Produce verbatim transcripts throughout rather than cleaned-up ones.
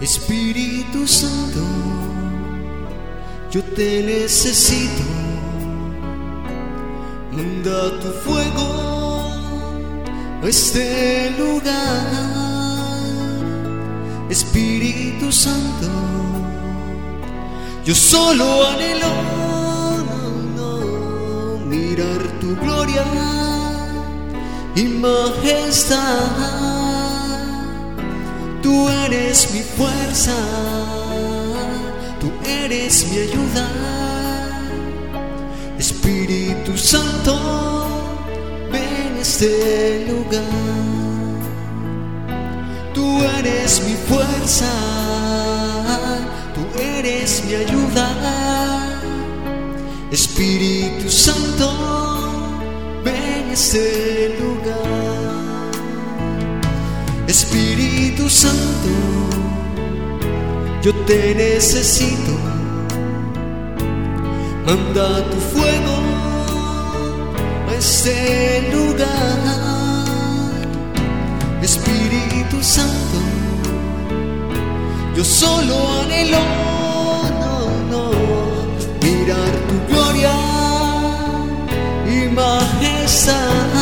Espíritu Santo, yo te necesito. Manda tu fuego a este lugar. Espíritu Santo, yo solo anhelo no, no, mirar tu gloria y majestad. Tú eres mi fuerza, tú eres mi ayuda. Espíritu Santo, ven a este lugar. Tú eres mi fuerza, tú eres mi ayuda. Espíritu Santo, ven a este lugar. Espíritu Santo, yo te necesito. Manda tu fuego a este lugar. Espíritu Santo, yo solo anhelo no, no, mirar tu gloria y majestad.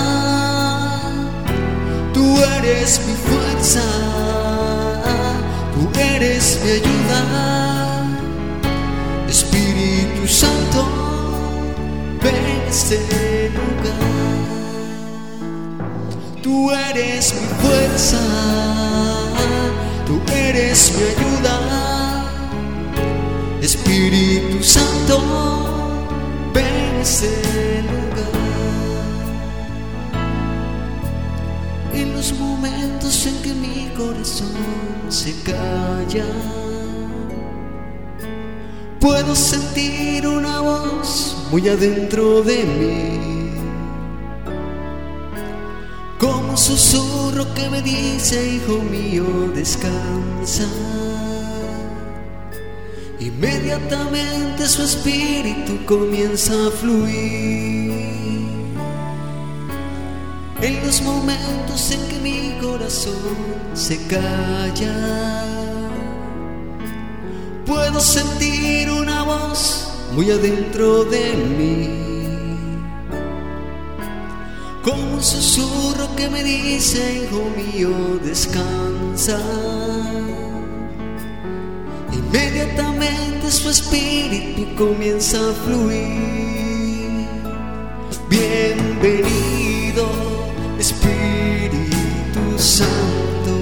Tú eres mi fuerza, tú eres mi ayuda. Espíritu Santo, ven a este lugar. Tú eres mi fuerza, tú eres mi ayuda. Espíritu Santo, ven a este lugar. En los momentos en que mi corazón se calla, puedo sentir una voz muy adentro de mí, como un susurro que me dice: hijo mío, descansa. Inmediatamente su espíritu comienza a fluir. En los momentos en que mi corazón se calla, puedo sentir una voz muy adentro de mí, como un susurro que me dice: hijo mío, descansa. Inmediatamente su espíritu comienza a fluir. Bienvenido, Espíritu Santo,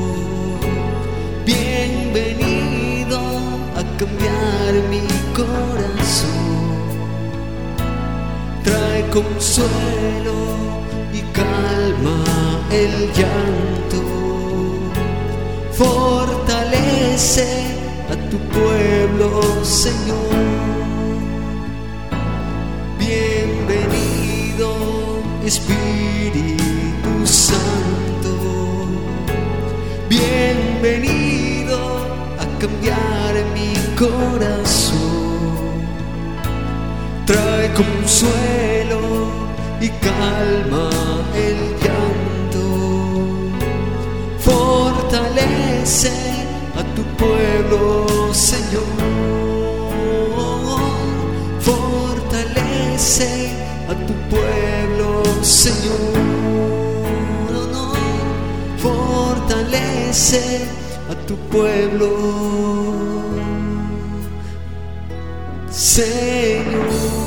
bienvenido a cambiar mi corazón. Trae consuelo y calma el llanto. Fortalece a tu pueblo, Señor. Bienvenido, Espíritu Santo, bienvenido a cambiar mi corazón. Trae consuelo y calma el llanto. Fortalece a tu pueblo, Señor. Fortalece a tu pueblo, Señor. No, fortalece a tu pueblo, Señor.